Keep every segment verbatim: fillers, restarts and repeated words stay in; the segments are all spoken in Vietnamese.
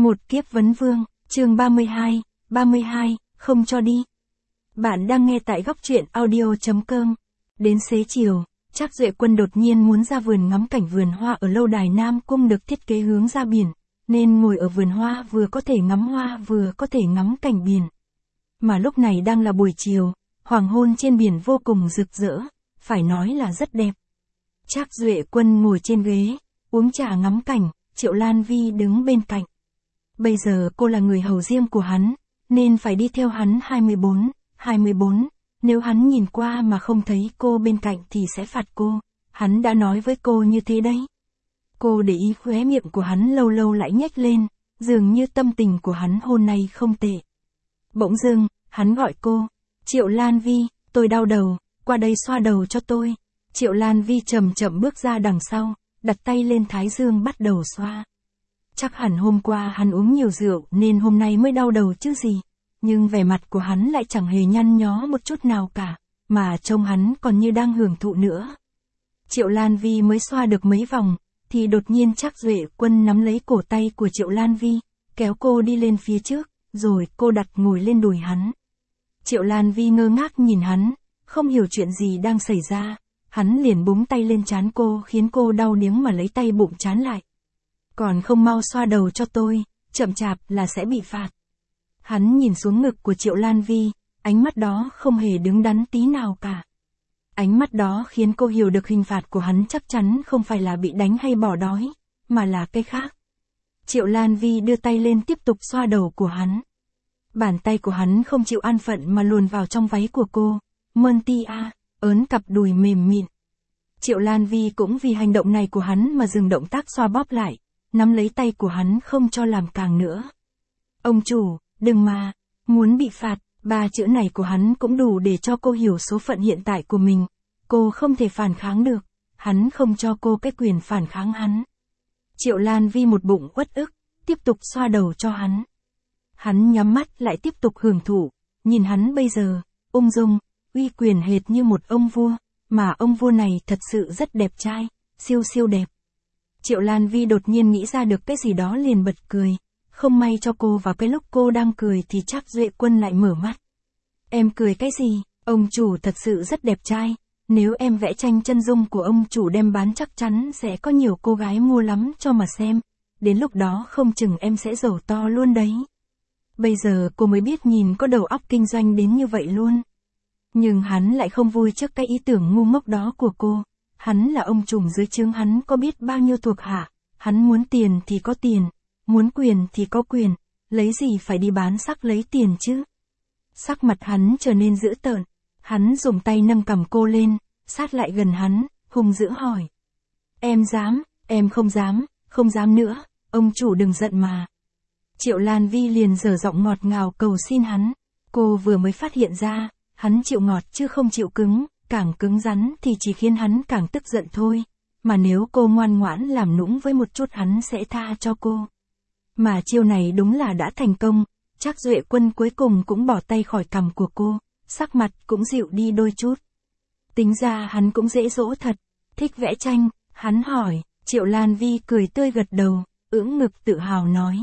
Một kiếp vấn vương, chương ba mươi hai, ba mươi hai, không cho đi. Bạn đang nghe tại góc truyện audio.com. Đến xế chiều, Trác Duệ Quân đột nhiên muốn ra vườn ngắm cảnh vườn hoa ở lâu đài Nam Cung được thiết kế hướng ra biển, nên ngồi ở vườn hoa vừa có thể ngắm hoa vừa có thể ngắm cảnh biển. Mà lúc này đang là buổi chiều, hoàng hôn trên biển vô cùng rực rỡ, phải nói là rất đẹp. Trác Duệ Quân ngồi trên ghế, uống trà ngắm cảnh, Triệu Lan Vi đứng bên cạnh. Bây giờ cô là người hầu riêng của hắn, nên phải đi theo hắn hai mươi bốn, hai mươi bốn, nếu hắn nhìn qua mà không thấy cô bên cạnh thì sẽ phạt cô, hắn đã nói với cô như thế đấy. Cô để ý khóe miệng của hắn lâu lâu lại nhếch lên, dường như tâm tình của hắn hôm nay không tệ. Bỗng dưng, hắn gọi cô, Triệu Lan Vi, tôi đau đầu, qua đây xoa đầu cho tôi. Triệu Lan Vi chậm chậm bước ra đằng sau, đặt tay lên thái dương bắt đầu xoa. Chắc hẳn hôm qua hắn uống nhiều rượu nên hôm nay mới đau đầu chứ gì. Nhưng vẻ mặt của hắn lại chẳng hề nhăn nhó một chút nào cả, mà trông hắn còn như đang hưởng thụ nữa. Triệu Lan Vi mới xoa được mấy vòng, thì đột nhiên Trác Duệ Quân nắm lấy cổ tay của Triệu Lan Vi, kéo cô đi lên phía trước, rồi cô đặt ngồi lên đùi hắn. Triệu Lan Vi ngơ ngác nhìn hắn, không hiểu chuyện gì đang xảy ra, hắn liền búng tay lên trán cô khiến cô đau điếng mà lấy tay bụng trán lại. Còn không mau xoa đầu cho tôi, chậm chạp là sẽ bị phạt. Hắn nhìn xuống ngực của Triệu Lan Vi, ánh mắt đó không hề đứng đắn tí nào cả. Ánh mắt đó khiến cô hiểu được hình phạt của hắn chắc chắn không phải là bị đánh hay bỏ đói, mà là cái khác. Triệu Lan Vi đưa tay lên tiếp tục xoa đầu của hắn. Bàn tay của hắn không chịu an phận mà luồn vào trong váy của cô, mơn ti a, ớn cặp đùi mềm mịn. Triệu Lan Vi cũng vì hành động này của hắn mà dừng động tác xoa bóp lại, nắm lấy tay của hắn không cho làm càng nữa. Ông chủ, đừng mà, muốn bị phạt, ba chữ này của hắn cũng đủ để cho cô hiểu số phận hiện tại của mình. Cô không thể phản kháng được, hắn không cho cô cái quyền phản kháng hắn. Triệu Lan Vi một bụng uất ức, tiếp tục xoa đầu cho hắn. Hắn nhắm mắt lại tiếp tục hưởng thụ, nhìn hắn bây giờ, ung dung, uy quyền hệt như một ông vua, mà ông vua này thật sự rất đẹp trai, siêu siêu đẹp. Triệu Lan Vi đột nhiên nghĩ ra được cái gì đó liền bật cười, không may cho cô vào cái lúc cô đang cười thì Trác Duệ Quân lại mở mắt. Em cười cái gì, ông chủ thật sự rất đẹp trai, nếu em vẽ tranh chân dung của ông chủ đem bán chắc chắn sẽ có nhiều cô gái mua lắm cho mà xem, đến lúc đó không chừng em sẽ giàu to luôn đấy. Bây giờ cô mới biết nhìn có đầu óc kinh doanh đến như vậy luôn. Nhưng hắn lại không vui trước cái ý tưởng ngu ngốc đó của cô. Hắn là ông trùm dưới trướng hắn có biết bao nhiêu thuộc hạ, hắn muốn tiền thì có tiền, muốn quyền thì có quyền, lấy gì phải đi bán sắc lấy tiền chứ. Sắc mặt hắn trở nên dữ tợn, hắn dùng tay nâng cằm cô lên, sát lại gần hắn, hung dữ hỏi. Em dám, em không dám, không dám nữa, ông chủ đừng giận mà. Triệu Lan Vi liền giở giọng ngọt ngào cầu xin hắn, cô vừa mới phát hiện ra, hắn chịu ngọt chứ không chịu cứng. Càng cứng rắn thì chỉ khiến hắn càng tức giận thôi, mà nếu cô ngoan ngoãn làm nũng với một chút hắn sẽ tha cho cô. Mà chiêu này đúng là đã thành công, Trác Duệ Quân cuối cùng cũng bỏ tay khỏi cằm của cô, sắc mặt cũng dịu đi đôi chút. Tính ra hắn cũng dễ dỗ thật, thích vẽ tranh, hắn hỏi, Triệu Lan Vi cười tươi gật đầu, ưỡn ngực tự hào nói.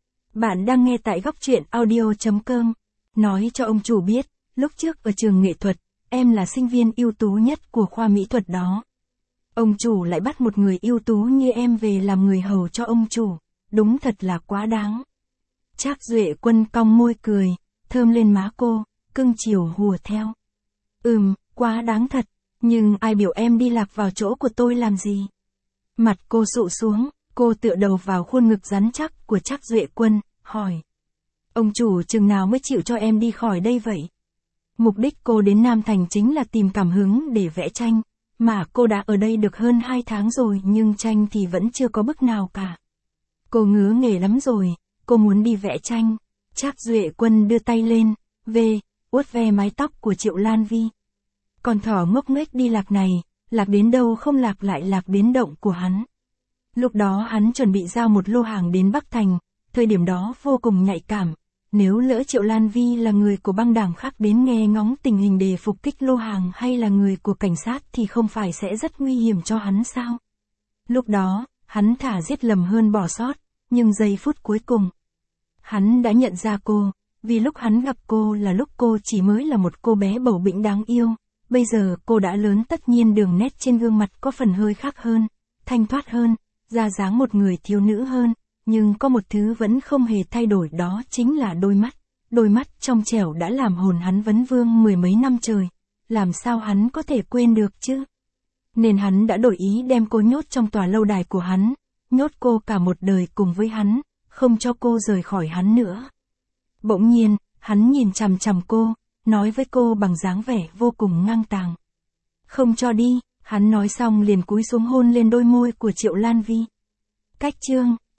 Bạn đang nghe tại góc truyện audio.com, nói cho ông chủ biết, lúc trước ở trường nghệ thuật, em là sinh viên ưu tú nhất của khoa mỹ thuật đó. Ông chủ lại bắt một người ưu tú như em về làm người hầu cho ông chủ, đúng thật là quá đáng. Trác Duệ Quân cong môi cười, thơm lên má cô, cưng chiều hùa theo. Ừm, quá đáng thật, nhưng ai biểu em đi lạc vào chỗ của tôi làm gì? Mặt cô sụ xuống, cô tựa đầu vào khuôn ngực rắn chắc của Trác Duệ Quân, hỏi. Ông chủ chừng nào mới chịu cho em đi khỏi đây vậy? Mục đích cô đến Nam Thành chính là tìm cảm hứng để vẽ tranh, mà cô đã ở đây được hơn hai tháng rồi nhưng tranh thì vẫn chưa có bức nào cả. Cô ngứa nghề lắm rồi, cô muốn đi vẽ tranh. Trác Duệ Quân đưa tay lên, về, uốt ve mái tóc của Triệu Lan Vi. Con thỏ ngốc nghếch đi lạc này, lạc đến đâu không lạc lại lạc đến động của hắn. Lúc đó hắn chuẩn bị giao một lô hàng đến Bắc Thành, thời điểm đó vô cùng nhạy cảm. Nếu lỡ Triệu Lan Vi là người của băng đảng khác đến nghe ngóng tình hình để phục kích lô hàng hay là người của cảnh sát thì không phải sẽ rất nguy hiểm cho hắn sao? Lúc đó, hắn thả giết lầm hơn bỏ sót, nhưng giây phút cuối cùng, Hắn đã nhận ra cô, vì lúc hắn gặp cô là lúc cô chỉ mới là một cô bé bầu bĩnh đáng yêu. Bây giờ cô đã lớn, tất nhiên đường nét trên gương mặt có phần hơi khác hơn, thanh thoát hơn, ra dáng một người thiếu nữ hơn, nhưng có một thứ vẫn không hề thay đổi, đó chính là đôi mắt. Đôi mắt trong trẻo đã làm hồn hắn vấn vương mười mấy năm trời, làm sao hắn có thể quên được chứ? Nên hắn đã đổi ý đem cô nhốt trong tòa lâu đài của hắn, nhốt cô cả một đời cùng với hắn, không cho cô rời khỏi hắn nữa. Bỗng nhiên, hắn nhìn chằm chằm cô, nói với cô bằng dáng vẻ vô cùng ngang tàng. Không cho đi, hắn nói xong liền cúi xuống hôn lên đôi môi của Triệu Lan Vi. Cách chương